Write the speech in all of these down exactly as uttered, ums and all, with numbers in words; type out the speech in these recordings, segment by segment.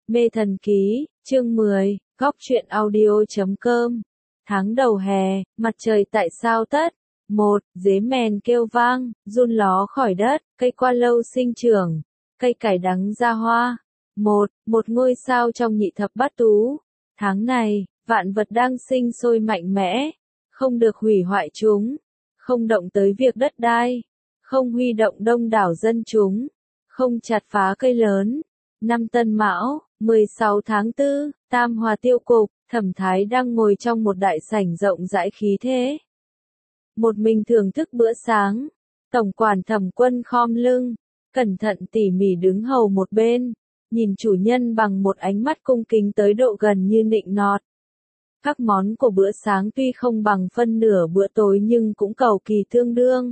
Mê Thần Ký, chương mười, góc truyện audio chấm com. Tháng đầu hè, mặt trời tại sao tất? Một, dế mèn kêu vang, giun ló khỏi đất, cây qua lâu sinh trưởng, cây cải đắng ra hoa. Một, một ngôi sao trong nhị thập bát tú. Tháng này, vạn vật đang sinh sôi mạnh mẽ, không được hủy hoại chúng, không động tới việc đất đai, không huy động đông đảo dân chúng, không chặt phá cây lớn. Năm Tân Mão, mười sáu tháng tư, Tam Hòa Tiêu Cục, Thẩm Thái đang ngồi trong một đại sảnh rộng rãi khí thế. Một mình thưởng thức bữa sáng, tổng quản Thẩm Quân khom lưng, cẩn thận tỉ mỉ đứng hầu một bên, nhìn chủ nhân bằng một ánh mắt cung kính tới độ gần như nịnh nọt. Các món của bữa sáng tuy không bằng phân nửa bữa tối nhưng cũng cầu kỳ tương đương.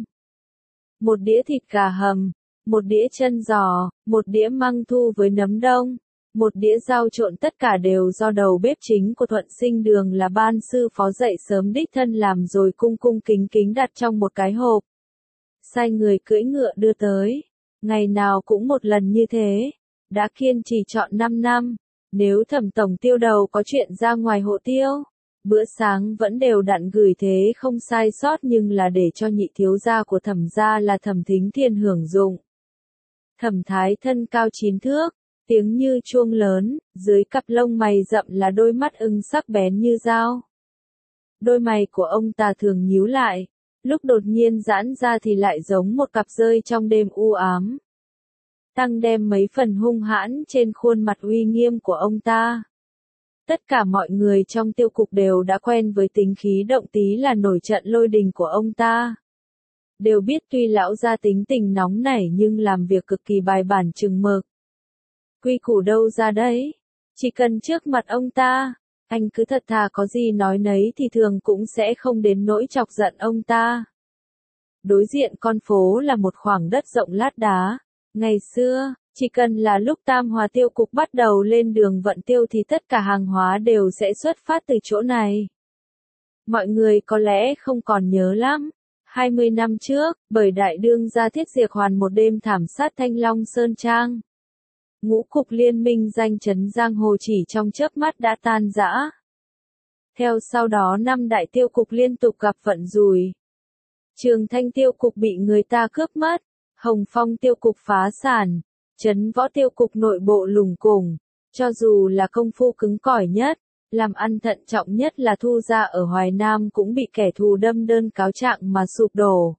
Một đĩa thịt gà hầm, một đĩa chân giò, một đĩa măng thu với nấm đông, một đĩa rau trộn, tất cả đều do đầu bếp chính của Thuận Sinh Đường là Ban sư phó dậy sớm đích thân làm rồi cung cung kính kính đặt trong một cái hộp. Sai người cưỡi ngựa đưa tới, ngày nào cũng một lần như thế, đã kiên trì chọn năm năm, nếu Thẩm tổng tiêu đầu có chuyện ra ngoài hộ tiêu, bữa sáng vẫn đều đặn gửi thế không sai sót, nhưng là để cho nhị thiếu gia của Thẩm gia là Thẩm Thính Thiên hưởng dụng. Thẩm Thái thân cao chín thước, tiếng như chuông lớn, dưới cặp lông mày rậm là đôi mắt ưng sắc bén như dao. Đôi mày của ông ta thường nhíu lại, lúc đột nhiên giãn ra thì lại giống một cặp rơi trong đêm u ám. Tăng đem mấy phần hung hãn trên khuôn mặt uy nghiêm của ông ta. Tất cả mọi người trong tiêu cục đều đã quen với tính khí động tí là nổi trận lôi đình của ông ta. Đều biết tuy lão gia tính tình nóng nảy nhưng làm việc cực kỳ bài bản chừng mực. Quy củ đâu ra đấy, chỉ cần trước mặt ông ta, anh cứ thật thà có gì nói nấy thì thường cũng sẽ không đến nỗi chọc giận ông ta. Đối diện con phố là một khoảng đất rộng lát đá. Ngày xưa, chỉ cần là lúc Tam Hòa Tiêu Cục bắt đầu lên đường vận tiêu thì tất cả hàng hóa đều sẽ xuất phát từ chỗ này. Mọi người có lẽ không còn nhớ lắm. hai mươi năm trước, bởi đại đương gia Thiết Diệt Hoàn một đêm thảm sát Thanh Long Sơn Trang. Ngũ cục liên minh danh chấn giang hồ chỉ trong chớp mắt đã tan rã. Theo sau đó năm đại tiêu cục liên tục gặp vận rủi. Trường Thanh Tiêu Cục bị người ta cướp mất, Hồng Phong Tiêu Cục phá sản, Trấn Võ Tiêu Cục nội bộ lùng củng, cho dù là công phu cứng cỏi nhất, làm ăn thận trọng nhất là Thu gia ở Hoài Nam cũng bị kẻ thù đâm đơn cáo trạng mà sụp đổ.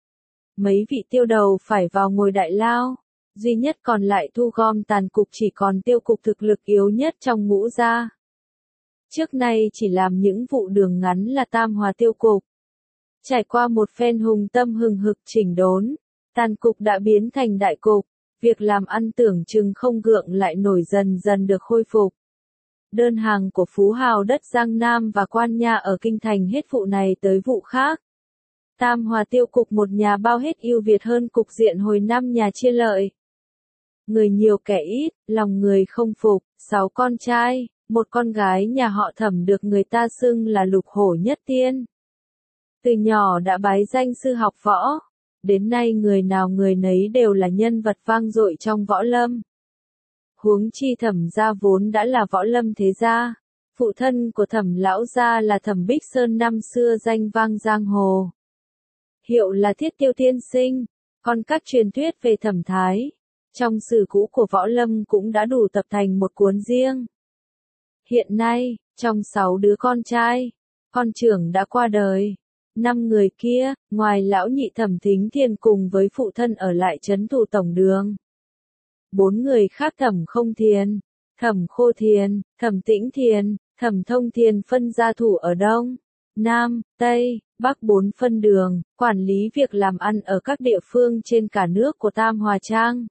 Mấy vị tiêu đầu phải vào ngồi đại lao, duy nhất còn lại thu gom tàn cục chỉ còn tiêu cục thực lực yếu nhất trong ngũ gia. Trước nay chỉ làm những vụ đường ngắn là Tam Hòa Tiêu Cục. Trải qua một phen hùng tâm hừng hực chỉnh đốn, tàn cục đã biến thành đại cục, việc làm ăn tưởng chừng không gượng lại nổi dần dần được khôi phục. Đơn hàng của phú hào đất Giang Nam và quan nha ở kinh thành hết vụ này tới vụ khác. Tam Hòa Tiêu Cục một nhà bao hết ưu việt hơn cục diện hồi năm nhà chia lợi. Người nhiều kẻ ít, lòng người không phục, sáu con trai, một con gái nhà họ Thẩm được người ta xưng là lục hổ nhất tiên. Từ nhỏ đã bái danh sư học võ, đến nay người nào người nấy đều là nhân vật vang dội trong võ lâm. Huống chi Thẩm gia vốn đã là võ lâm thế gia, phụ thân của Thẩm lão gia là Thẩm Bích Sơn năm xưa danh vang giang hồ. Hiệu là Thiết Tiêu tiên sinh, còn các truyền thuyết về Thẩm Thái, trong sử cũ của võ lâm cũng đã đủ tập thành một cuốn riêng. Hiện nay, trong sáu đứa con trai, con trưởng đã qua đời. Năm người kia, ngoài lão nhị Thẩm Thính Thiên cùng với phụ thân ở lại trấn thủ tổng đường. Bốn người khác Thẩm Không Thiền, Thẩm Khô Thiền, Thẩm Tĩnh Thiền, Thẩm Thông Thiền phân gia thủ ở Đông, Nam, Tây, Bắc bốn phân đường, quản lý việc làm ăn ở các địa phương trên cả nước của Tam Hòa Trang.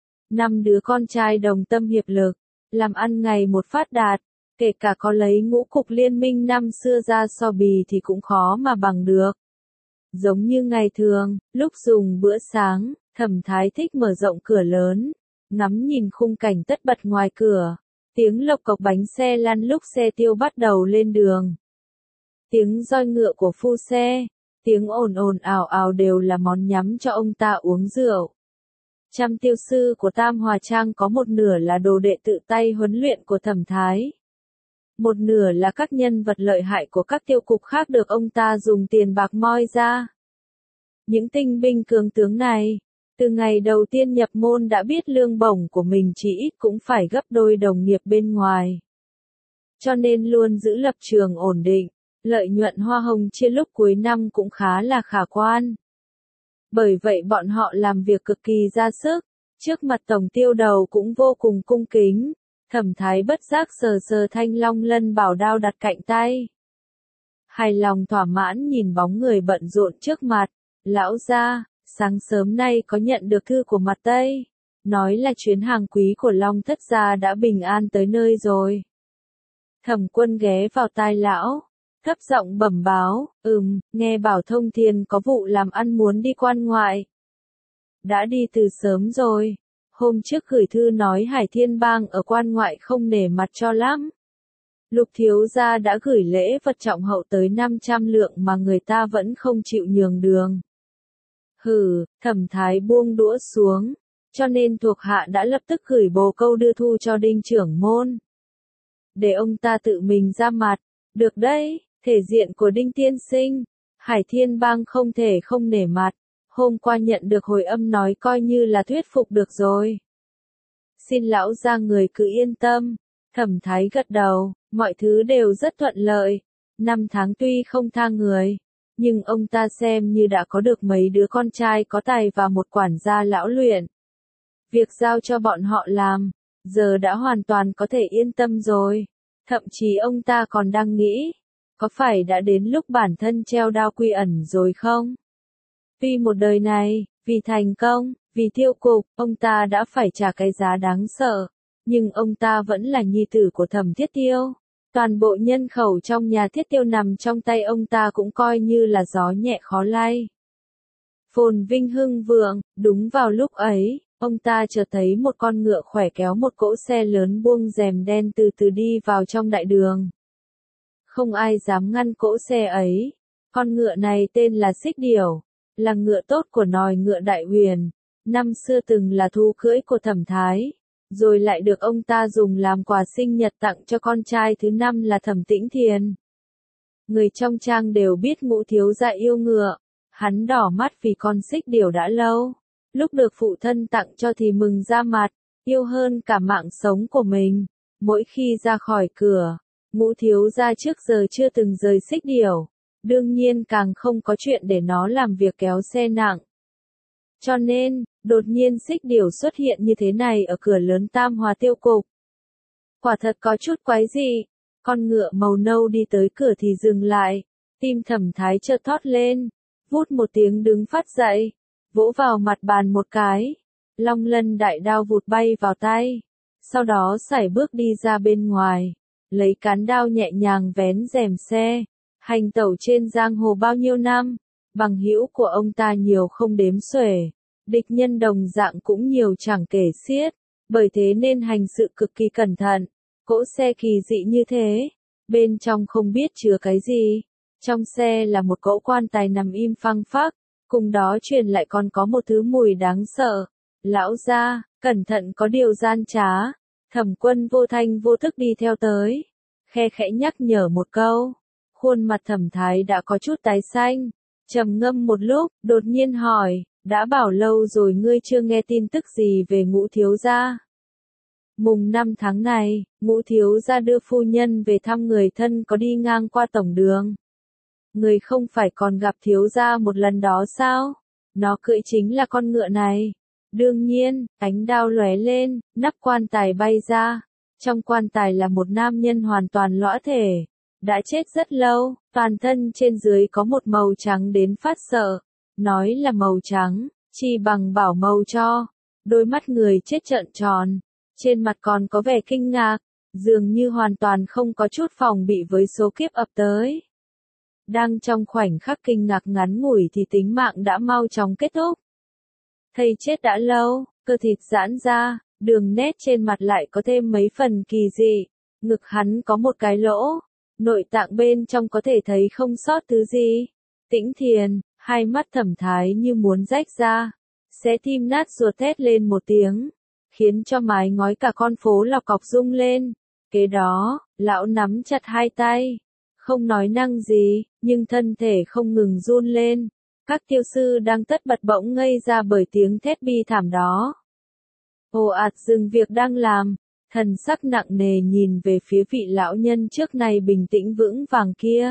Năm đứa con trai đồng tâm hiệp lực, làm ăn ngày một phát đạt, kể cả có lấy ngũ cục liên minh năm xưa ra so bì thì cũng khó mà bằng được. Giống như ngày thường, lúc dùng bữa sáng, Thẩm Thái thích mở rộng cửa lớn, ngắm nhìn khung cảnh tất bật ngoài cửa, tiếng lộc cộc bánh xe lăn lúc xe tiêu bắt đầu lên đường. Tiếng roi ngựa của phu xe, tiếng ồn ồn ào ào đều là món nhắm cho ông ta uống rượu. Trăm tiêu sư của Tam Hòa Trang có một nửa là đồ đệ tự tay huấn luyện của Thẩm Thái. Một nửa là các nhân vật lợi hại của các tiêu cục khác được ông ta dùng tiền bạc moi ra. Những tinh binh cường tướng này, từ ngày đầu tiên nhập môn đã biết lương bổng của mình chỉ ít cũng phải gấp đôi đồng nghiệp bên ngoài. Cho nên luôn giữ lập trường ổn định, lợi nhuận hoa hồng chia lúc cuối năm cũng khá là khả quan. Bởi vậy bọn họ làm việc cực kỳ ra sức, trước mặt tổng tiêu đầu cũng vô cùng cung kính. Thẩm Thái bất giác sờ sờ thanh long lân bảo đao đặt cạnh tay. Hài lòng thỏa mãn nhìn bóng người bận rộn trước mặt, lão gia, sáng sớm nay có nhận được thư của mặt Tây, nói là chuyến hàng quý của Long Thất gia đã bình an tới nơi rồi. Thẩm Quân ghé vào tai lão, thấp giọng bẩm báo, ừm, nghe bảo Thông Thiên có vụ làm ăn muốn đi quan ngoại. Đã đi từ sớm rồi. Hôm trước gửi thư nói Hải Thiên Bang ở quan ngoại không nể mặt cho lắm. Lục thiếu gia đã gửi lễ vật trọng hậu tới năm trăm lượng mà người ta vẫn không chịu nhường đường. Hừ, Thẩm Thái buông đũa xuống, cho nên thuộc hạ đã lập tức gửi bồ câu đưa thư cho Đinh trưởng môn. Để ông ta tự mình ra mặt, được đấy, thể diện của Đinh tiên sinh, Hải Thiên Bang không thể không nể mặt. Hôm qua nhận được hồi âm nói coi như là thuyết phục được rồi. Xin lão gia người cứ yên tâm. Thẩm Thái gật đầu, mọi thứ đều rất thuận lợi. Năm tháng tuy không tha người, nhưng ông ta xem như đã có được mấy đứa con trai có tài và một quản gia lão luyện. Việc giao cho bọn họ làm, giờ đã hoàn toàn có thể yên tâm rồi. Thậm chí ông ta còn đang nghĩ, có phải đã đến lúc bản thân treo đao quy ẩn rồi không? Vì một đời này, vì thành công, vì tiêu cục, ông ta đã phải trả cái giá đáng sợ. Nhưng ông ta vẫn là nhi tử của Thẩm Thiết Tiêu. Toàn bộ nhân khẩu trong nhà Thiết Tiêu nằm trong tay ông ta cũng coi như là gió nhẹ khó lay. Phồn vinh hưng vượng, đúng vào lúc ấy, ông ta chợt thấy một con ngựa khỏe kéo một cỗ xe lớn buông rèm đen từ từ đi vào trong đại đường. Không ai dám ngăn cỗ xe ấy. Con ngựa này tên là Xích Điểu, là ngựa tốt của nòi ngựa Đại Huyền, năm xưa từng là thú cưỡi của Thẩm Thái, rồi lại được ông ta dùng làm quà sinh nhật tặng cho con trai thứ năm là Thẩm Tĩnh Thiền. Người trong trang đều biết Ngũ thiếu gia yêu ngựa, hắn đỏ mắt vì con Xích Điểu đã lâu, lúc được phụ thân tặng cho thì mừng ra mặt, yêu hơn cả mạng sống của mình. Mỗi khi ra khỏi cửa, Ngũ thiếu gia trước giờ chưa từng rời Xích Điểu. Đương nhiên càng không có chuyện để nó làm việc kéo xe nặng. Cho nên, đột nhiên Xích Điểu xuất hiện như thế này ở cửa lớn Tam Hòa tiêu cục. Quả thật có chút quái dị. Con ngựa màu nâu đi tới cửa thì dừng lại. Tim Thẩm Thái chợt thót lên. Vút một tiếng đứng phát dậy. Vỗ vào mặt bàn một cái. Long lân đại đao vụt bay vào tay. Sau đó sải bước đi ra bên ngoài. Lấy cán đao nhẹ nhàng vén rèm xe. Hành tẩu trên giang hồ bao nhiêu năm, bằng hữu của ông ta nhiều không đếm xuể, địch nhân đồng dạng cũng nhiều chẳng kể xiết, bởi thế nên hành sự cực kỳ cẩn thận. Cỗ xe kỳ dị như thế, bên trong không biết chứa cái gì. Trong xe là một cỗ quan tài nằm im phăng phắc, cùng đó truyền lại còn có một thứ mùi đáng sợ. Lão gia, cẩn thận có điều gian trá. Thẩm Quân vô thanh vô thức đi theo tới, khe khẽ nhắc nhở một câu. Khuôn mặt Thẩm Thái đã có chút tái xanh, trầm ngâm một lúc, đột nhiên hỏi, đã bảo lâu rồi ngươi chưa nghe tin tức gì về Ngũ thiếu gia. Mùng năm tháng này, Ngũ thiếu gia đưa phu nhân về thăm người thân có đi ngang qua tổng đường. Người không phải còn gặp thiếu gia một lần đó sao? Nó cưỡi chính là con ngựa này. Đương nhiên, ánh đao lóe lên, nắp quan tài bay ra. Trong quan tài là một nam nhân hoàn toàn lõa thể. Đã chết rất lâu, toàn thân trên dưới có một màu trắng đến phát sợ. Nói là màu trắng, chỉ bằng bảo màu cho. Đôi mắt người chết trợn tròn. Trên mặt còn có vẻ kinh ngạc. Dường như hoàn toàn không có chút phòng bị với số kiếp ập tới. Đang trong khoảnh khắc kinh ngạc ngắn ngủi thì tính mạng đã mau chóng kết thúc. Thầy chết đã lâu, cơ thịt giãn ra, đường nét trên mặt lại có thêm mấy phần kỳ dị. Ngực hắn có một cái lỗ. Nội tạng bên trong có thể thấy không sót thứ gì. Tĩnh Thiền, hai mắt Thẩm Thái như muốn rách ra. xé tim nát ruột thét lên một tiếng, khiến cho mái ngói cả con phố lọc cọc rung lên. Kế đó, lão nắm chặt hai tay, không nói năng gì, nhưng thân thể không ngừng run lên. Các tiêu sư đang tất bật bỗng ngây ra bởi tiếng thét bi thảm đó. Ồ ạt dừng việc đang làm, thần sắc nặng nề nhìn về phía vị lão nhân trước này bình tĩnh vững vàng kia.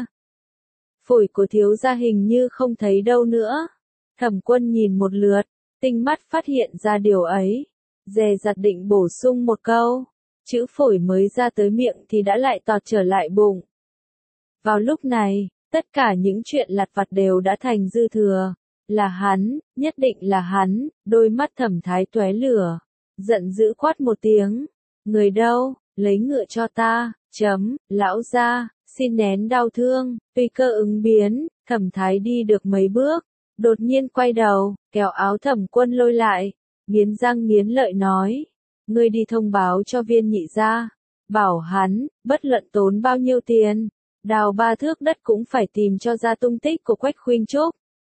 Phổi của thiếu gia hình như không thấy đâu nữa. Thẩm Quân nhìn một lượt, tinh mắt phát hiện ra điều ấy, dè dặt định bổ sung một câu, chữ phổi mới ra tới miệng thì đã lại tọt trở lại bụng. Vào lúc này, tất cả những chuyện lặt vặt đều đã thành dư thừa. Là hắn, nhất định là hắn. Đôi mắt Thẩm Thái tóe lửa, giận dữ quát một tiếng. Người đâu, lấy ngựa cho ta, chấm, lão gia, xin nén đau thương. Tùy cơ ứng biến, Thẩm Thái đi được mấy bước, đột nhiên quay đầu, kéo áo Thẩm Quân lôi lại, nghiến răng nghiến lợi nói. Ngươi đi thông báo cho Viên nhị gia, bảo hắn, bất luận tốn bao nhiêu tiền, đào ba thước đất cũng phải tìm cho ra tung tích của Quách Khuynh Trúc.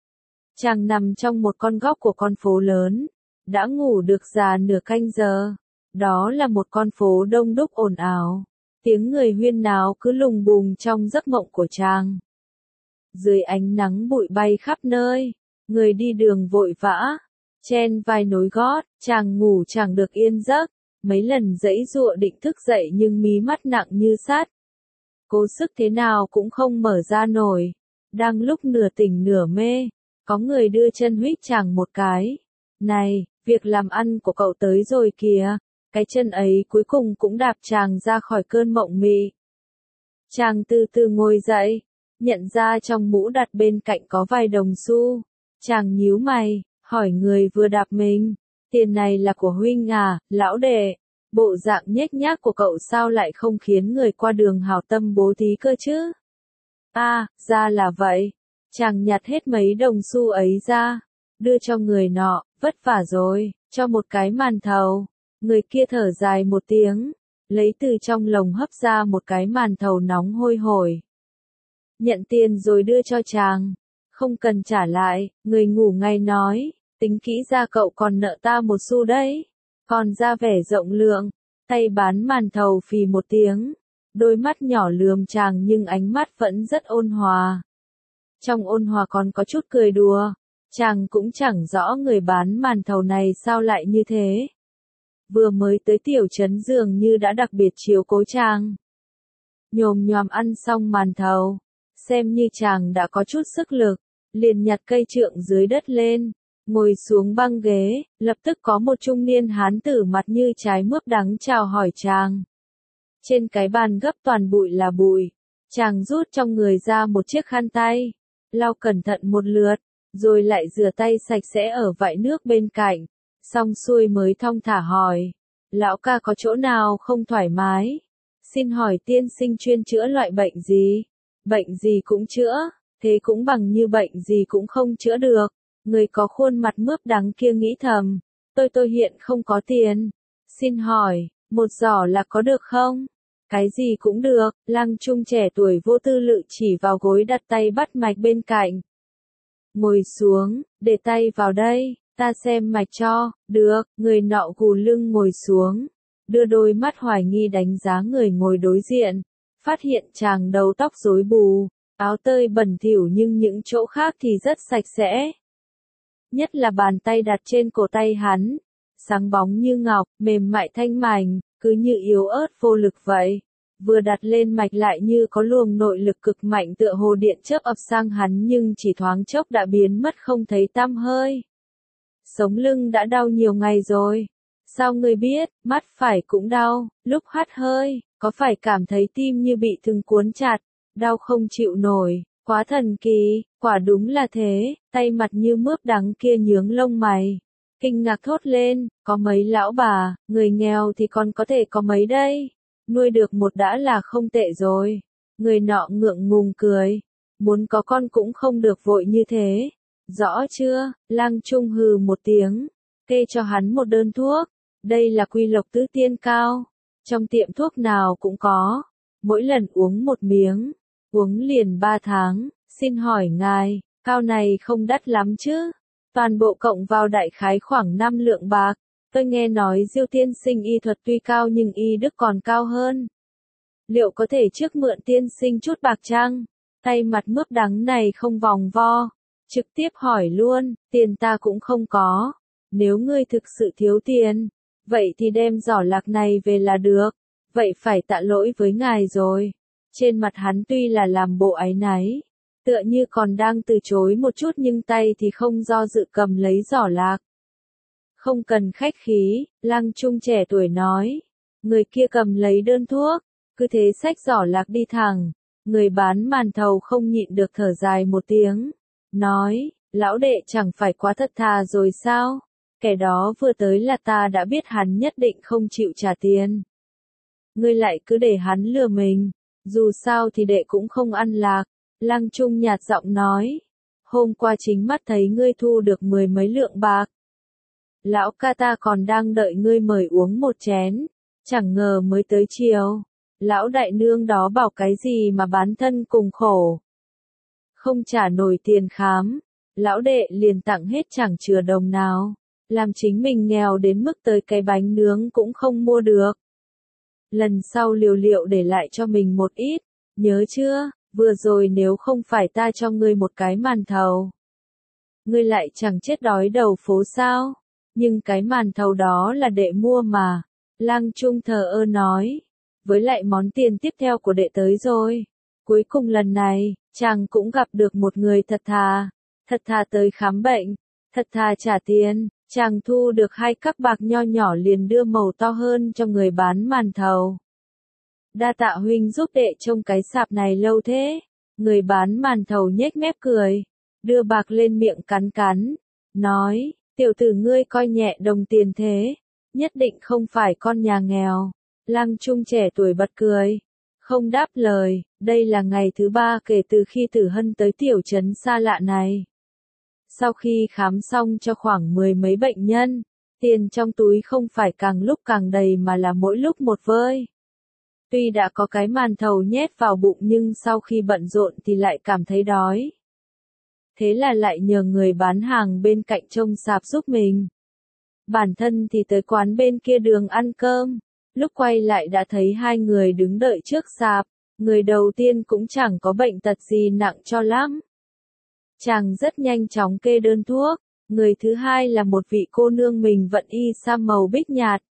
Chàng nằm trong một con góc của con phố lớn, đã ngủ được già nửa canh giờ. Đó là một con phố đông đúc ồn ào, tiếng người huyên náo cứ lùng bùng trong giấc mộng của chàng. Dưới ánh nắng bụi bay khắp nơi, người đi đường vội vã, chen vai nối gót, chàng ngủ chẳng được yên giấc, mấy lần giãy giụa định thức dậy nhưng mí mắt nặng như sắt. Cố sức thế nào cũng không mở ra nổi. Đang lúc nửa tỉnh nửa mê, có người đưa chân huých chàng một cái. Này, việc làm ăn của cậu tới rồi kìa. Cái chân ấy cuối cùng cũng đạp chàng ra khỏi cơn mộng mị. Chàng từ từ ngồi dậy, nhận ra trong mũ đặt bên cạnh có vài đồng xu. Chàng nhíu mày, hỏi người vừa đạp mình. Tiền này là của huynh à, lão đệ. Bộ dạng nhếch nhác của cậu sao lại không khiến người qua đường hảo tâm bố thí cơ chứ? À, ra là vậy. Chàng nhặt hết mấy đồng xu ấy ra, đưa cho người nọ, vất vả rồi, cho một cái màn thầu. Người kia thở dài một tiếng, lấy từ trong lồng hấp ra một cái màn thầu nóng hôi hổi. Nhận tiền rồi đưa cho chàng, không cần trả lại, người ngủ ngay nói, tính kỹ ra cậu còn nợ ta một xu đấy. Còn ra vẻ rộng lượng, tay bán màn thầu phì một tiếng, đôi mắt nhỏ lườm chàng nhưng ánh mắt vẫn rất ôn hòa. Trong ôn hòa còn có chút cười đùa, chàng cũng chẳng rõ người bán màn thầu này sao lại như thế. Vừa mới tới tiểu trấn dường như đã đặc biệt chiếu cố chàng. Nhồm nhòm ăn xong màn thầu, xem như chàng đã có chút sức lực, liền nhặt cây trượng dưới đất lên. Ngồi xuống băng ghế, lập tức có một trung niên hán tử mặt như trái mướp đắng chào hỏi chàng. Trên cái bàn gấp toàn bụi là bụi, chàng rút trong người ra một chiếc khăn tay, lau cẩn thận một lượt, rồi lại rửa tay sạch sẽ ở vại nước bên cạnh, xong xuôi mới thong thả hỏi. Lão ca có chỗ nào không thoải mái? Xin hỏi tiên sinh chuyên chữa loại bệnh gì? Bệnh gì cũng chữa, thế cũng bằng như bệnh gì cũng không chữa được. Người có khuôn mặt mướp đắng kia nghĩ thầm, tôi tôi hiện không có tiền. Xin hỏi, một giỏ là có được không? Cái gì cũng được, Lăng Trung trẻ tuổi vô tư lự chỉ vào gối đặt tay bắt mạch bên cạnh. Ngồi xuống, để tay vào đây, ta xem mạch cho, được, người nọ gù lưng ngồi xuống, đưa đôi mắt hoài nghi đánh giá người ngồi đối diện, phát hiện chàng đầu tóc rối bù, áo tơi bẩn thỉu nhưng những chỗ khác thì rất sạch sẽ. Nhất là bàn tay đặt trên cổ tay hắn, sáng bóng như ngọc, mềm mại thanh mảnh, cứ như yếu ớt vô lực vậy. Vừa đặt lên mạch lại như có luồng nội lực cực mạnh tựa hồ điện chớp ập sang hắn nhưng chỉ thoáng chốc đã biến mất không thấy tăm hơi. Sống lưng đã đau nhiều ngày rồi. Sao ngươi biết, mắt phải cũng đau, lúc hắt hơi, có phải cảm thấy tim như bị thừng cuốn chặt, đau không chịu nổi. Quá thần kỳ, quả đúng là thế, tay mặt như mướp đắng kia nhướng lông mày. Kinh ngạc thốt lên, có mấy lão bà, người nghèo thì còn có thể có mấy đây. Nuôi được một đã là không tệ rồi. Người nọ ngượng ngùng cười. Muốn có con cũng không được vội như thế. Rõ chưa, Lăng Trung hừ một tiếng. Kê cho hắn một đơn thuốc. Đây là Quy Lộc Tứ Tiên Cao. Trong tiệm thuốc nào cũng có. Mỗi lần uống một miếng. Uống liền ba tháng, xin hỏi ngài, cao này không đắt lắm chứ? Toàn bộ cộng vào đại khái khoảng năm lượng bạc. Tôi nghe nói Diêu tiên sinh y thuật tuy cao nhưng y đức còn cao hơn. Liệu có thể trước mượn tiên sinh chút bạc chăng? Tay mặt mướp đắng này không vòng vo. Trực tiếp hỏi luôn, tiền ta cũng không có. Nếu ngươi thực sự thiếu tiền, vậy thì đem giỏ lạc này về là được. Vậy phải tạ lỗi với ngài rồi. Trên mặt hắn tuy là làm bộ áy náy, tựa như còn đang từ chối một chút nhưng tay thì không do dự cầm lấy giỏ lạc. Không cần khách khí, Lăng Trung trẻ tuổi nói. Người kia cầm lấy đơn thuốc, cứ thế xách giỏ lạc đi thẳng. Người bán màn thầu không nhịn được thở dài một tiếng. Nói, lão đệ chẳng phải quá thật thà rồi sao? Kẻ đó vừa tới là ta đã biết hắn nhất định không chịu trả tiền. Ngươi lại cứ để hắn lừa mình. Dù sao thì đệ cũng không ăn lạc. Lăng Trung nhạt giọng nói. Hôm qua chính mắt thấy ngươi thu được mười mấy lượng bạc. Lão ca ta còn đang đợi ngươi mời uống một chén. Chẳng ngờ mới tới chiều. Lão đại nương đó bảo cái gì mà bán thân cùng khổ. Không trả nổi tiền khám. Lão đệ liền tặng hết chẳng chừa đồng nào. Làm chính mình nghèo đến mức tới cái bánh nướng cũng không mua được. Lần sau liều liệu để lại cho mình một ít. Nhớ chưa, vừa rồi nếu không phải ta cho ngươi một cái màn thầu. Ngươi lại chẳng chết đói đầu phố sao. Nhưng cái màn thầu đó là đệ mua mà. Lăng Trung thờ ơ nói. Với lại món tiền tiếp theo của đệ tới rồi. Cuối cùng lần này, chàng cũng gặp được một người thật thà. Thật thà tới khám bệnh. Thật thà trả tiền. Chàng thu được hai các bạc nho nhỏ liền đưa màu to hơn cho người bán màn thầu. Đa tạ huynh giúp đệ trông cái sạp này lâu thế. Người bán màn thầu nhếch mép cười. Đưa bạc lên miệng cắn cắn. Nói, tiểu tử ngươi coi nhẹ đồng tiền thế. Nhất định không phải con nhà nghèo. Lăng Trung trẻ tuổi bật cười. Không đáp lời, đây là ngày thứ ba kể từ khi Tử Hân tới tiểu trấn xa lạ này. Sau khi khám xong cho khoảng mười mấy bệnh nhân, tiền trong túi không phải càng lúc càng đầy mà là mỗi lúc một vơi. Tuy đã có cái màn thầu nhét vào bụng nhưng sau khi bận rộn thì lại cảm thấy đói. Thế là lại nhờ người bán hàng bên cạnh trông sạp giúp mình. Bản thân thì tới quán bên kia đường ăn cơm. Lúc quay lại đã thấy hai người đứng đợi trước sạp. Người đầu tiên cũng chẳng có bệnh tật gì nặng cho lắm. Chàng rất nhanh chóng kê đơn thuốc. Người thứ hai là một vị cô nương mình vận y sam màu bích nhạt.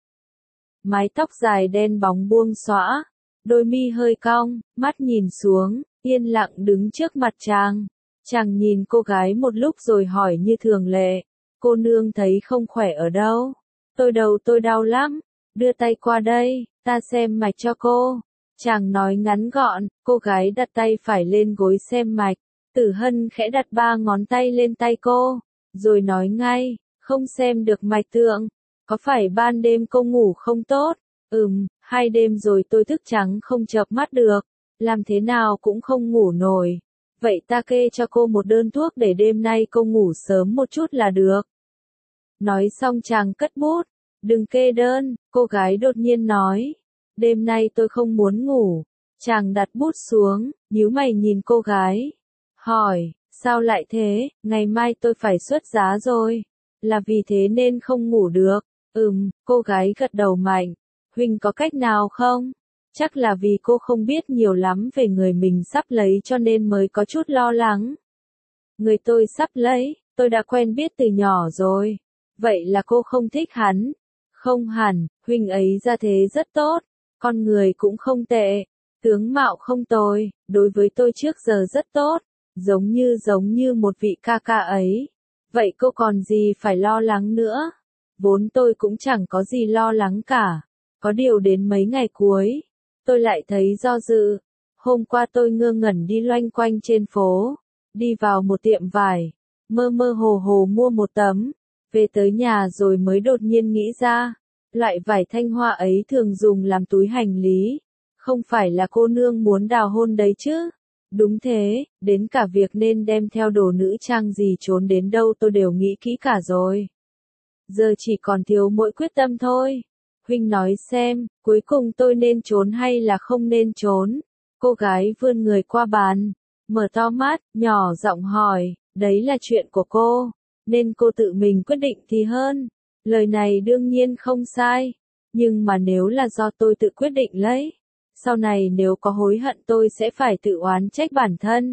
Mái tóc dài đen bóng buông xõa. Đôi mi hơi cong, mắt nhìn xuống, yên lặng đứng trước mặt chàng. Chàng nhìn cô gái một lúc rồi hỏi như thường lệ. Cô nương thấy không khỏe ở đâu? Tôi đầu tôi đau lắm. Đưa tay qua đây, ta xem mạch cho cô. Chàng nói ngắn gọn, cô gái đặt tay phải lên gối xem mạch. Tử Hân khẽ đặt ba ngón tay lên tay cô, rồi nói ngay, không xem được mạch tượng. Có phải ban đêm cô ngủ không tốt? Ừm, hai đêm rồi tôi thức trắng không chợp mắt được. Làm thế nào cũng không ngủ nổi. Vậy ta kê cho cô một đơn thuốc để đêm nay cô ngủ sớm một chút là được. Nói xong chàng cất bút. Đừng kê đơn, cô gái đột nhiên nói. Đêm nay tôi không muốn ngủ. Chàng đặt bút xuống, nhíu mày nhìn cô gái. Hỏi, sao lại thế, ngày mai tôi phải xuất giá rồi. Là vì thế nên không ngủ được. Ừm, cô gái gật đầu mạnh. Huynh có cách nào không? Chắc là vì cô không biết nhiều lắm về người mình sắp lấy cho nên mới có chút lo lắng. Người tôi sắp lấy, tôi đã quen biết từ nhỏ rồi. Vậy là cô không thích hắn? Không hẳn, huynh ấy ra thế rất tốt. Con người cũng không tệ. Tướng mạo không tồi, đối với tôi trước giờ rất tốt. Giống như giống như một vị ca ca ấy. Vậy cô còn gì phải lo lắng nữa? Vốn tôi cũng chẳng có gì lo lắng cả. Có điều đến mấy ngày cuối, tôi lại thấy do dự. Hôm qua tôi ngơ ngẩn đi loanh quanh trên phố. Đi vào một tiệm vải. Mơ mơ hồ hồ mua một tấm. Về tới nhà rồi mới đột nhiên nghĩ ra. Loại vải thanh hoa ấy thường dùng làm túi hành lý. Không phải là cô nương muốn đào hôn đấy chứ? Đúng thế, đến cả việc nên đem theo đồ nữ trang gì trốn đến đâu tôi đều nghĩ kỹ cả rồi. Giờ chỉ còn thiếu mỗi quyết tâm thôi. Huynh nói xem, cuối cùng tôi nên trốn hay là không nên trốn? Cô gái vươn người qua bàn, mở to mắt, nhỏ giọng hỏi, đấy là chuyện của cô. nên cô tự mình quyết định thì hơn. Lời này đương nhiên không sai, nhưng mà nếu là do tôi tự quyết định lấy, sau này nếu có hối hận tôi sẽ phải tự oán trách bản thân.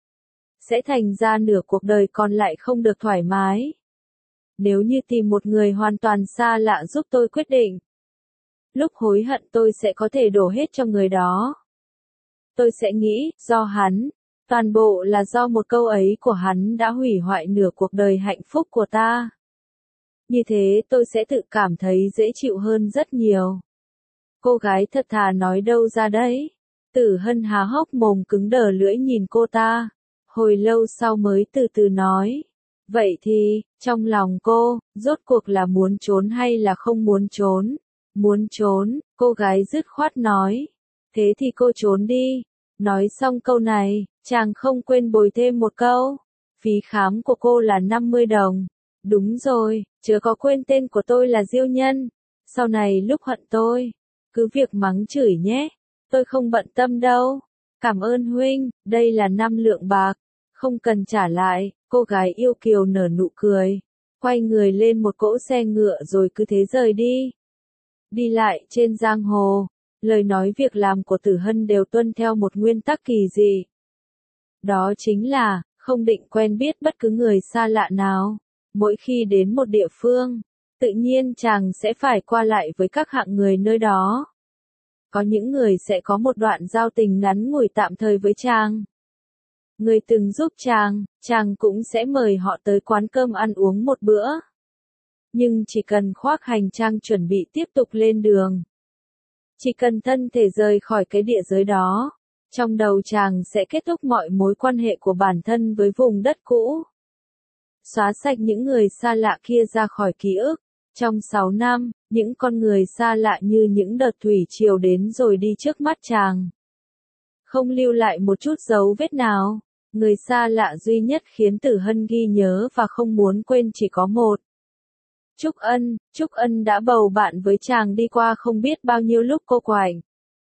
Sẽ thành ra nửa cuộc đời còn lại không được thoải mái. Nếu như tìm một người hoàn toàn xa lạ giúp tôi quyết định, lúc hối hận tôi sẽ có thể đổ hết cho người đó. Tôi sẽ nghĩ, do hắn, toàn bộ là do một câu ấy của hắn đã hủy hoại nửa cuộc đời hạnh phúc của ta. Như thế tôi sẽ tự cảm thấy dễ chịu hơn rất nhiều. Cô gái thật thà nói đâu ra đấy. Tử Hân há hốc mồm cứng đờ lưỡi nhìn cô ta. Hồi lâu sau mới từ từ nói. Vậy thì, trong lòng cô, rốt cuộc là muốn trốn hay là không muốn trốn? Muốn trốn, cô gái dứt khoát nói. Thế thì cô trốn đi. Nói xong câu này, chàng không quên bồi thêm một câu. Phí khám của cô là năm mươi đồng. Đúng rồi, chớ có quên tên của tôi là Diêu Nhân. Sau này lúc hận tôi, cứ việc mắng chửi nhé. Tôi không bận tâm đâu. Cảm ơn huynh, đây là năm lượng bạc. Không cần trả lại, cô gái yêu kiều nở nụ cười. Quay người lên một cỗ xe ngựa rồi cứ thế rời đi. Đi lại trên giang hồ, lời nói việc làm của Tử Hân đều tuân theo một nguyên tắc kỳ dị. Đó chính là, không định quen biết bất cứ người xa lạ nào. Mỗi khi đến một địa phương, tự nhiên chàng sẽ phải qua lại với các hạng người nơi đó. Có những người sẽ có một đoạn giao tình ngắn ngủi tạm thời với chàng. Người từng giúp chàng, chàng cũng sẽ mời họ tới quán cơm ăn uống một bữa. Nhưng chỉ cần khoác hành trang chuẩn bị tiếp tục lên đường. Chỉ cần thân thể rời khỏi cái địa giới đó, trong đầu chàng sẽ kết thúc mọi mối quan hệ của bản thân với vùng đất cũ. Xóa sạch những người xa lạ kia ra khỏi ký ức. Trong sáu năm, những con người xa lạ như những đợt thủy triều đến rồi đi trước mắt chàng. Không lưu lại một chút dấu vết nào. Người xa lạ duy nhất khiến Tử Hân ghi nhớ và không muốn quên chỉ có một. Trúc Ân, Trúc Ân đã bầu bạn với chàng đi qua không biết bao nhiêu lúc cô quạnh.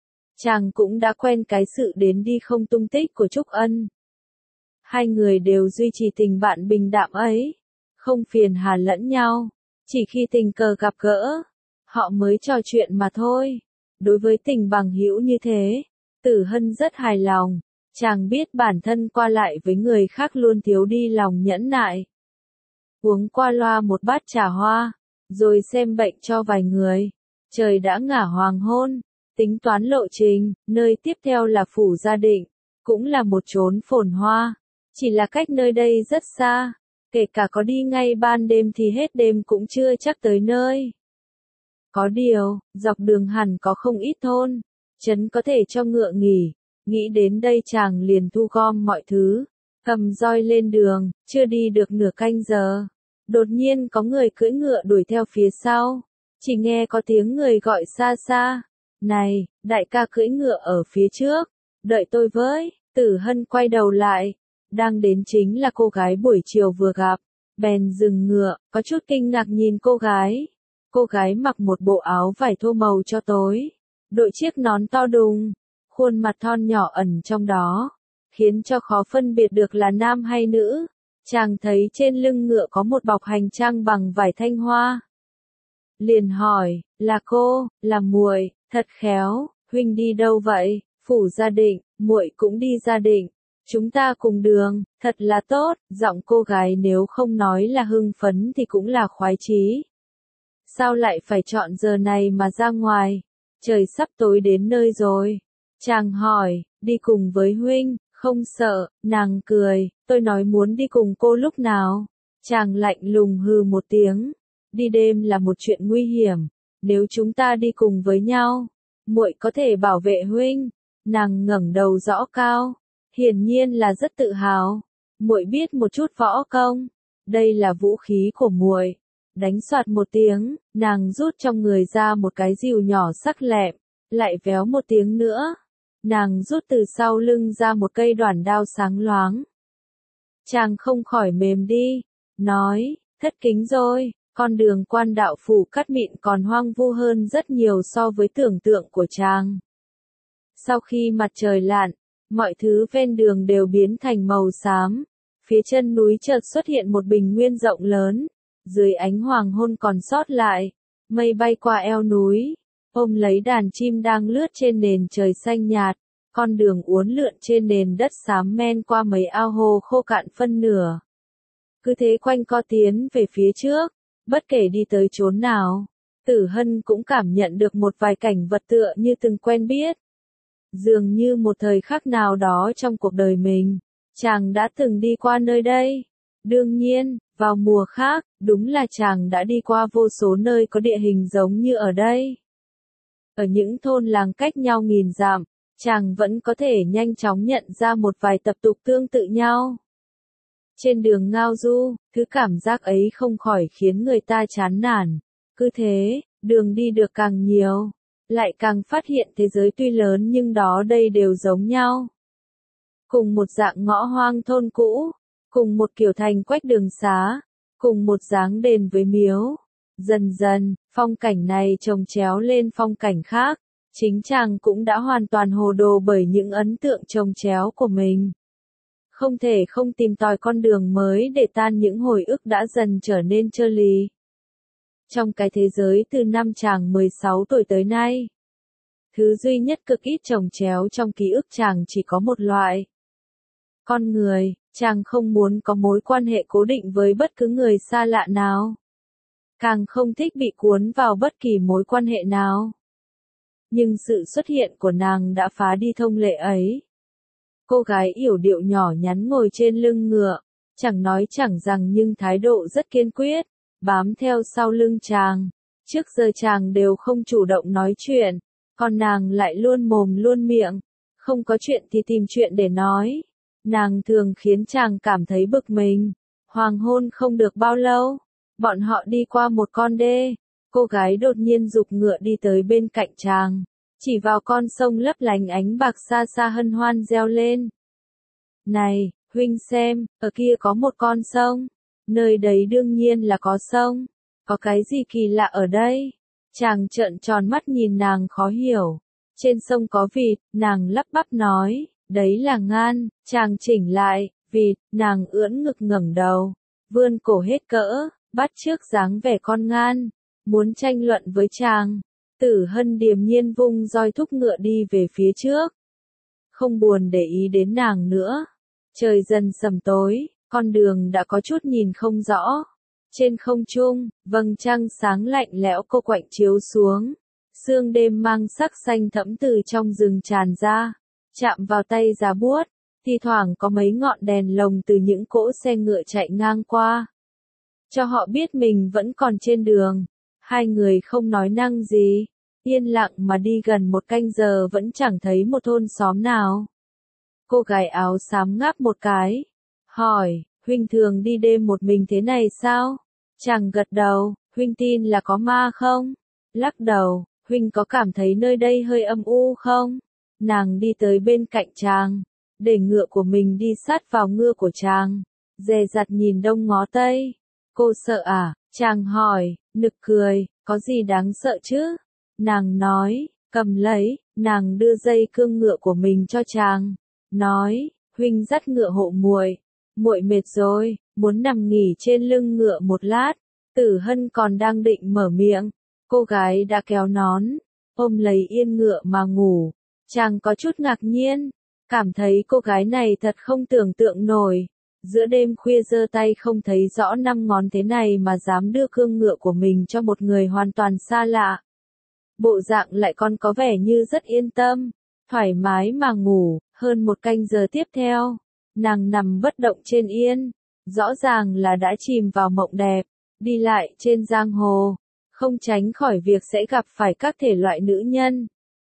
Chàng cũng đã quen cái sự đến đi không tung tích của Trúc Ân. Hai người đều duy trì tình bạn bình đạm ấy, không phiền hà lẫn nhau, chỉ khi tình cờ gặp gỡ, họ mới trò chuyện mà thôi. Đối với tình bằng hữu như thế, Tử Hân rất hài lòng, chàng biết bản thân qua lại với người khác luôn thiếu đi lòng nhẫn nại. Uống qua loa một bát trà hoa, rồi xem bệnh cho vài người, trời đã ngả hoàng hôn, tính toán lộ trình, nơi tiếp theo là Phủ Gia Định, cũng là một chốn phồn hoa. Chỉ là cách nơi đây rất xa, kể cả có đi ngay ban đêm thì hết đêm cũng chưa chắc tới nơi. Có điều, dọc đường hẳn có không ít thôn, trấn có thể cho ngựa nghỉ, nghĩ đến đây chàng liền thu gom mọi thứ, cầm roi lên đường, chưa đi được nửa canh giờ. Đột nhiên có người cưỡi ngựa đuổi theo phía sau, chỉ nghe có tiếng người gọi xa xa, này, đại ca cưỡi ngựa ở phía trước, đợi tôi với. Tử Hân quay đầu lại. Đang đến chính là cô gái buổi chiều vừa gặp, bèn dừng ngựa, có chút kinh ngạc nhìn cô gái. Cô gái mặc một bộ áo vải thô màu cho tối, đội chiếc nón to đùng, khuôn mặt thon nhỏ ẩn trong đó, khiến cho khó phân biệt được là nam hay nữ. Chàng thấy trên lưng ngựa có một bọc hành trang bằng vải thanh hoa. Liền hỏi, là cô, là muội, thật khéo, huynh đi đâu vậy? Phủ Gia Định, muội cũng đi Gia Định. Chúng ta cùng đường, thật là tốt, giọng cô gái nếu không nói là hưng phấn thì cũng là khoái chí. Sao lại phải chọn giờ này mà ra ngoài? Trời sắp tối đến nơi rồi. Chàng hỏi, đi cùng với huynh, không sợ, nàng cười, tôi nói muốn đi cùng cô lúc nào? Chàng lạnh lùng hừ một tiếng, đi đêm là một chuyện nguy hiểm, nếu chúng ta đi cùng với nhau, muội có thể bảo vệ huynh. Nàng ngẩng đầu rõ cao. Hiển nhiên là rất tự hào. Muội biết một chút võ công, đây là vũ khí của muội. Đánh soạt một tiếng, nàng rút trong người ra một cái rìu nhỏ sắc lẹm, lại véo một tiếng nữa, nàng rút từ sau lưng ra một cây đoản đao sáng loáng. Chàng không khỏi mềm đi, nói, thất kính rồi, con đường Quan Đạo Phủ Cát Mịn còn hoang vu hơn rất nhiều so với tưởng tượng của chàng. Sau khi mặt trời lặn, mọi thứ ven đường đều biến thành màu xám, Phía chân núi chợt xuất hiện một bình nguyên rộng lớn, dưới ánh hoàng hôn còn sót lại, mây bay qua eo núi, ôm lấy đàn chim đang lướt trên nền trời xanh nhạt, con đường uốn lượn trên nền đất xám men qua mấy ao hồ khô cạn phân nửa. Cứ thế quanh co tiến về phía trước, bất kể đi tới chốn nào, Tử Hân cũng cảm nhận được một vài cảnh vật tựa như từng quen biết. Dường như một thời khắc nào đó trong cuộc đời mình, chàng đã từng đi qua nơi đây. Đương nhiên, vào mùa khác, đúng là chàng đã đi qua vô số nơi có địa hình giống như ở đây. Ở những thôn làng cách nhau nghìn dặm, chàng vẫn có thể nhanh chóng nhận ra một vài tập tục tương tự nhau. Trên đường ngao du, thứ cảm giác ấy không khỏi khiến người ta chán nản. Cứ thế, đường đi được càng nhiều, lại càng phát hiện thế giới tuy lớn nhưng đó đây đều giống nhau. Cùng một dạng ngõ hoang thôn cũ, cùng một kiểu thành quách đường xá, cùng một dáng đền với miếu. Dần dần, phong cảnh này chồng chéo lên phong cảnh khác, chính chàng cũng đã hoàn toàn hồ đồ bởi những ấn tượng chồng chéo của mình. Không thể không tìm tòi con đường mới để tan những hồi ức đã dần trở nên trơ lì. Trong cái thế giới từ năm chàng mười sáu tuổi tới nay, thứ duy nhất cực ít chồng chéo trong ký ức chàng chỉ có một loại. Con người, chàng không muốn có mối quan hệ cố định với bất cứ người xa lạ nào. Càng không thích bị cuốn vào bất kỳ mối quan hệ nào. Nhưng sự xuất hiện của nàng đã phá đi thông lệ ấy. Cô gái yểu điệu nhỏ nhắn ngồi trên lưng ngựa, chẳng nói chẳng rằng nhưng thái độ rất kiên quyết, bám theo sau lưng chàng. Trước giờ chàng đều không chủ động nói chuyện, còn nàng lại luôn mồm luôn miệng, không có chuyện thì tìm chuyện để nói. Nàng thường khiến chàng cảm thấy bực mình. Hoàng hôn không được bao lâu, bọn họ đi qua một con đê, cô gái đột nhiên giục ngựa đi tới bên cạnh chàng, chỉ vào con sông lấp lánh ánh bạc xa xa hân hoan reo lên. Này, huynh xem, ở kia có một con sông, nơi đấy đương nhiên là có sông, có cái gì kỳ lạ ở đây? Chàng trợn tròn mắt nhìn nàng khó hiểu. Trên sông có vịt, nàng lắp bắp nói, đấy là ngan. Chàng chỉnh lại, vịt, nàng ưỡn ngực ngẩng đầu, vươn cổ hết cỡ, bắt chước dáng vẻ con ngan, muốn tranh luận với chàng. Tử Hân điềm nhiên vung roi thúc ngựa đi về phía trước, không buồn để ý đến nàng nữa. Trời dần sầm tối, con đường đã có chút nhìn không rõ. Trên không trung, vầng trăng sáng lạnh lẽo cô quạnh chiếu xuống. Sương đêm mang sắc xanh thẫm từ trong rừng tràn ra, chạm vào tay giá buốt, thi thoảng có mấy ngọn đèn lồng từ những cỗ xe ngựa chạy ngang qua. Cho họ biết mình vẫn còn trên đường. Hai người không nói năng gì, yên lặng mà đi gần một canh giờ vẫn chẳng thấy một thôn xóm nào. Cô gái áo xám ngáp một cái, hỏi, huynh thường đi đêm một mình thế này sao? Chàng gật đầu, huynh tin là có ma không? Lắc đầu, huynh có cảm thấy nơi đây hơi âm u không? Nàng đi tới bên cạnh chàng, để ngựa của mình đi sát vào ngựa của chàng, dè dặt nhìn đông ngó tây. Cô sợ à? Chàng hỏi, nực cười, có gì đáng sợ chứ? Nàng nói, cầm lấy, nàng đưa dây cương ngựa của mình cho chàng, nói, huynh dắt ngựa hộ muội, muội mệt rồi, muốn nằm nghỉ trên lưng ngựa một lát. Tử Hân còn đang định mở miệng, cô gái đã kéo nón, ôm lấy yên ngựa mà ngủ. Chàng có chút ngạc nhiên, cảm thấy cô gái này thật không tưởng tượng nổi. Giữa đêm khuya giơ tay không thấy rõ năm ngón thế này mà dám đưa cương ngựa của mình cho một người hoàn toàn xa lạ. Bộ dạng lại còn có vẻ như rất yên tâm, thoải mái mà ngủ. Hơn một canh giờ tiếp theo, nàng nằm bất động trên yên, rõ ràng là đã chìm vào mộng đẹp, đi lại trên giang hồ, không tránh khỏi việc sẽ gặp phải các thể loại nữ nhân.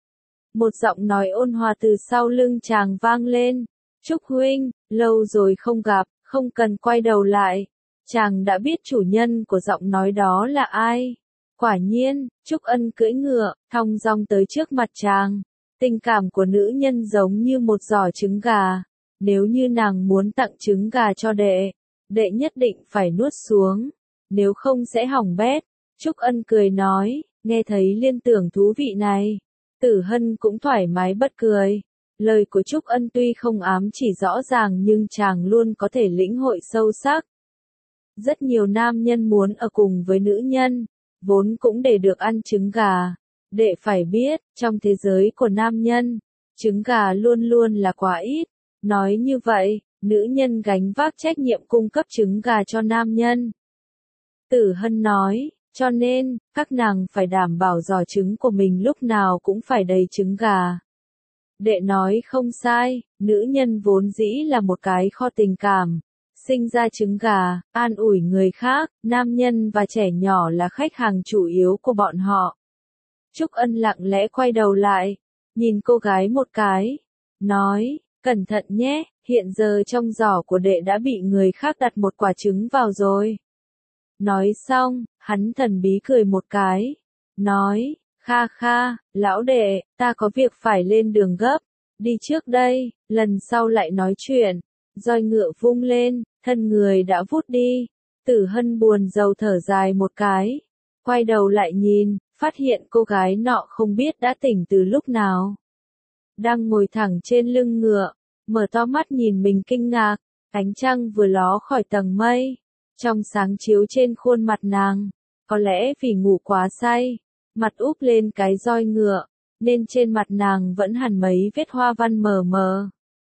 Một giọng nói ôn hòa từ sau lưng chàng vang lên, Trúc huynh, lâu rồi không gặp, không cần quay đầu lại. Chàng đã biết chủ nhân của giọng nói đó là ai. Quả nhiên, Trúc Ân cưỡi ngựa, thong dong tới trước mặt chàng. Tình cảm của nữ nhân giống như một giỏ trứng gà. Nếu như nàng muốn tặng trứng gà cho đệ, đệ nhất định phải nuốt xuống, nếu không sẽ hỏng bét. Trúc Ân cười nói, nghe thấy liên tưởng thú vị này, Tử Hân cũng thoải mái bật cười. Lời của Trúc Ân tuy không ám chỉ rõ ràng nhưng chàng luôn có thể lĩnh hội sâu sắc. Rất nhiều nam nhân muốn ở cùng với nữ nhân, vốn cũng để được ăn trứng gà. Đệ phải biết, trong thế giới của nam nhân, trứng gà luôn luôn là quá ít. Nói như vậy, nữ nhân gánh vác trách nhiệm cung cấp trứng gà cho nam nhân. Tử Hân nói, cho nên, các nàng phải đảm bảo giỏ trứng của mình lúc nào cũng phải đầy trứng gà. Đệ nói không sai, nữ nhân vốn dĩ là một cái kho tình cảm. Sinh ra trứng gà, an ủi người khác, nam nhân và trẻ nhỏ là khách hàng chủ yếu của bọn họ. Trúc Ân lặng lẽ quay đầu lại, nhìn cô gái một cái, nói, cẩn thận nhé, hiện giờ trong giỏ của đệ đã bị người khác đặt một quả trứng vào rồi. Nói xong, hắn thần bí cười một cái, nói, kha kha, lão đệ, ta có việc phải lên đường gấp, đi trước đây, lần sau lại nói chuyện. Roi ngựa vung lên, thân người đã vút đi. Tử Hân buồn rầu thở dài một cái, quay đầu lại nhìn, phát hiện cô gái nọ không biết đã tỉnh từ lúc nào. Đang ngồi thẳng trên lưng ngựa, mở to mắt nhìn mình kinh ngạc, ánh trăng vừa ló khỏi tầng mây, trong sáng chiếu trên khuôn mặt nàng, có lẽ vì ngủ quá say, mặt úp lên cái roi ngựa, nên trên mặt nàng vẫn hằn mấy vết hoa văn mờ mờ.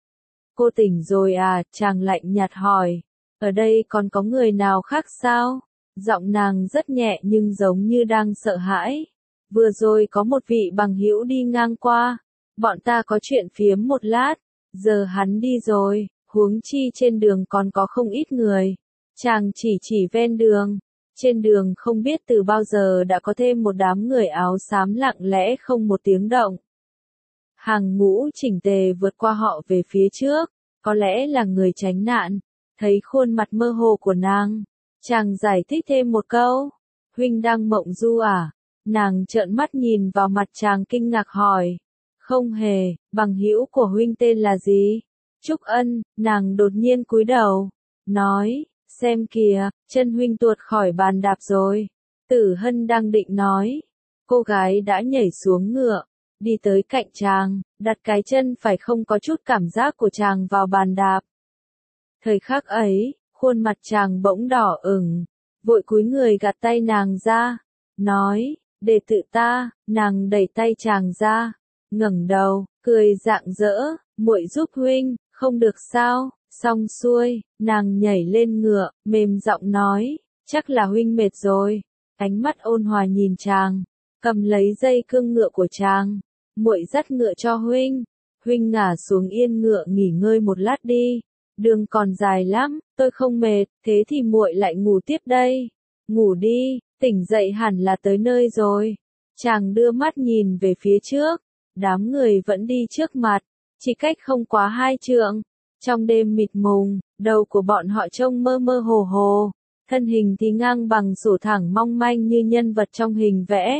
Cô tỉnh rồi à, chàng lạnh nhạt hỏi, ở đây còn có người nào khác sao? Giọng nàng rất nhẹ nhưng giống như đang sợ hãi. Vừa rồi có một vị bằng hữu đi ngang qua, bọn ta có chuyện phiếm một lát, giờ hắn đi rồi, huống chi trên đường còn có không ít người. Chàng chỉ chỉ ven đường, trên đường không biết từ bao giờ đã có thêm một đám người áo xám lặng lẽ không một tiếng động. Hàng ngũ chỉnh tề vượt qua họ về phía trước, có lẽ là người tránh nạn. Thấy khuôn mặt mơ hồ của nàng, chàng giải thích thêm một câu, huynh đang mộng du à? Nàng trợn mắt nhìn vào mặt chàng kinh ngạc hỏi, không hề, bằng hữu của huynh tên là gì? Trúc Ân. Nàng đột nhiên cúi đầu, nói, xem kìa, chân huynh tuột khỏi bàn đạp rồi. Tử Hân đang định nói, cô gái đã nhảy xuống ngựa, đi tới cạnh chàng, đặt cái chân phải không có chút cảm giác của chàng vào bàn đạp. Thời khắc ấy, khuôn mặt chàng bỗng đỏ ửng, vội cúi người gạt tay nàng ra, nói, để tự ta. Nàng đẩy tay chàng ra, ngẩng đầu, cười rạng rỡ, muội giúp huynh, không được sao? Xong xuôi, nàng nhảy lên ngựa, mềm giọng nói, chắc là huynh mệt rồi. Ánh mắt ôn hòa nhìn chàng, cầm lấy dây cương ngựa của chàng, muội dắt ngựa cho huynh, huynh ngả xuống yên ngựa nghỉ ngơi một lát đi, đường còn dài lắm, tôi không mệt, thế thì muội lại ngủ tiếp đây. Ngủ đi, tỉnh dậy hẳn là tới nơi rồi. Chàng đưa mắt nhìn về phía trước, đám người vẫn đi trước mặt, chỉ cách không quá hai trượng. Trong đêm mịt mùng, đầu của bọn họ trông mơ mơ hồ hồ, thân hình thì ngang bằng sổ thẳng mong manh như nhân vật trong hình vẽ.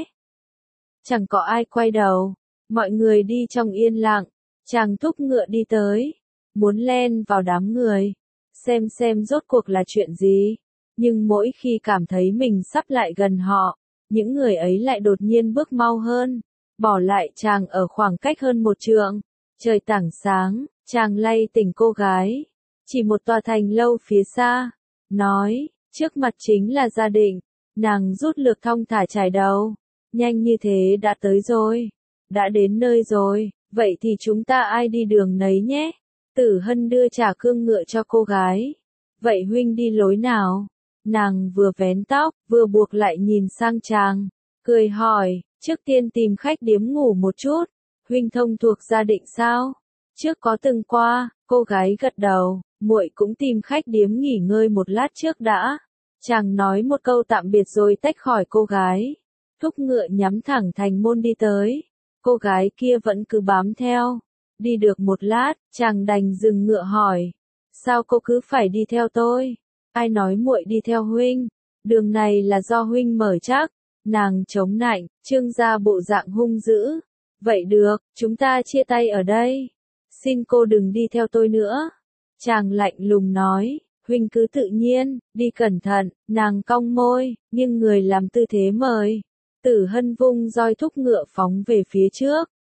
Chẳng có ai quay đầu, mọi người đi trong yên lặng, chàng thúc ngựa đi tới, muốn len vào đám người, xem xem rốt cuộc là chuyện gì, nhưng mỗi khi cảm thấy mình sắp lại gần họ, những người ấy lại đột nhiên bước mau hơn, bỏ lại chàng ở khoảng cách hơn một trượng. Trời tảng sáng, chàng lay tỉnh cô gái, chỉ một tòa thành lâu phía xa, nói, trước mặt chính là gia định. Nàng rút lược thong thả chải đầu, nhanh như thế đã tới rồi, đã đến nơi rồi, vậy thì chúng ta ai đi đường nấy nhé. Tử Hân đưa trả cương ngựa cho cô gái, vậy huynh đi lối nào? Nàng vừa vén tóc, vừa buộc lại nhìn sang chàng, cười hỏi, trước tiên tìm khách điếm ngủ một chút. Huynh thông thuộc gia định sao? Trước có từng qua, cô gái gật đầu, muội cũng tìm khách điếm nghỉ ngơi một lát trước đã. Chàng nói một câu tạm biệt rồi tách khỏi cô gái. Thúc ngựa nhắm thẳng thành môn đi tới. Cô gái kia vẫn cứ bám theo. Đi được một lát, chàng đành dừng ngựa hỏi. Sao cô cứ phải đi theo tôi? Ai nói muội đi theo huynh? Đường này là do huynh mở chắc. Nàng chống nạnh, trương ra bộ dạng hung dữ. Vậy được, chúng ta chia tay ở đây. Xin cô đừng đi theo tôi nữa. Chàng lạnh lùng nói, huynh cứ tự nhiên, đi cẩn thận. Nàng cong môi, nhưng người làm tư thế mời. Tử Hân vung roi thúc ngựa phóng về phía trước.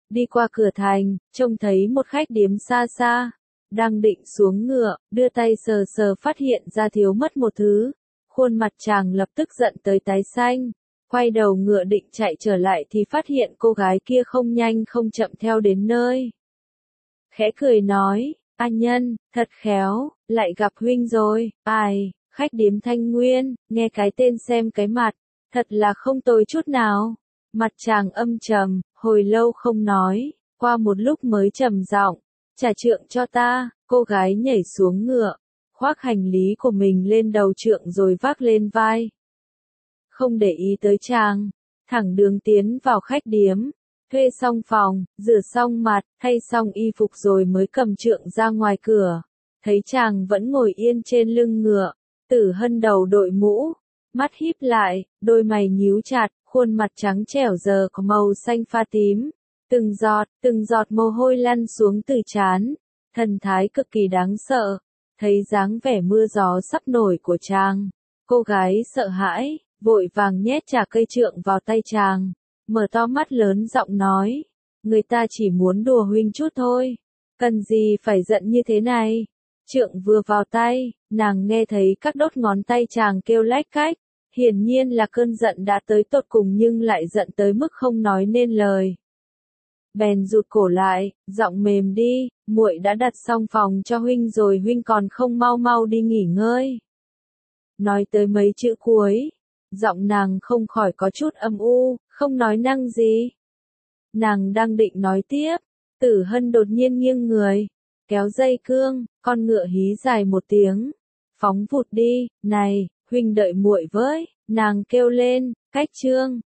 đi qua cửa thành, trông thấy một khách điếm xa xa, đang định xuống ngựa, đưa tay sờ sờ phát hiện ra thiếu mất một thứ. Khuôn mặt chàng lập tức giận tới tái xanh, quay đầu ngựa định chạy trở lại thì phát hiện cô gái kia không nhanh không chậm theo đến nơi. Khẽ cười nói, a nhân, thật khéo, lại gặp huynh rồi, ai, khách điếm Thanh Nguyên, nghe cái tên xem cái mặt, thật là không tồi chút nào. Mặt chàng âm trầm, hồi lâu không nói, qua một lúc mới trầm giọng, trả trượng cho ta. Cô gái nhảy xuống ngựa, khoác hành lý của mình lên đầu trượng rồi vác lên vai. Không để ý tới chàng, thẳng đường tiến vào khách điếm, thuê xong phòng, rửa xong mặt, thay xong y phục rồi mới cầm trượng ra ngoài cửa. Thấy chàng vẫn ngồi yên trên lưng ngựa, Tử Hân đầu đội mũ, mắt híp lại, đôi mày nhíu chặt, khuôn mặt trắng trẻo giờ có màu xanh pha tím. Từng giọt, từng giọt mồ hôi lăn xuống từ trán, thần thái cực kỳ đáng sợ. Thấy dáng vẻ mưa gió sắp nổi của chàng, cô gái sợ hãi, vội vàng nhét trả cây trượng vào tay chàng, mở to mắt lớn giọng nói, người ta chỉ muốn đùa huynh chút thôi, cần gì phải giận như thế này. Trượng vừa vào tay, nàng nghe thấy các đốt ngón tay chàng kêu lách cách, hiển nhiên là cơn giận đã tới tột cùng nhưng lại giận tới mức không nói nên lời. Bèn rụt cổ lại, giọng mềm đi, muội đã đặt xong phòng cho huynh rồi, huynh còn không mau mau đi nghỉ ngơi. Nói tới mấy chữ cuối, giọng nàng không khỏi có chút âm u, không nói năng gì. Nàng đang định nói tiếp, Tử Hân đột nhiên nghiêng người, kéo dây cương, con ngựa hí dài một tiếng, phóng vụt đi. Này, huynh đợi muội với, nàng kêu lên, cách chương.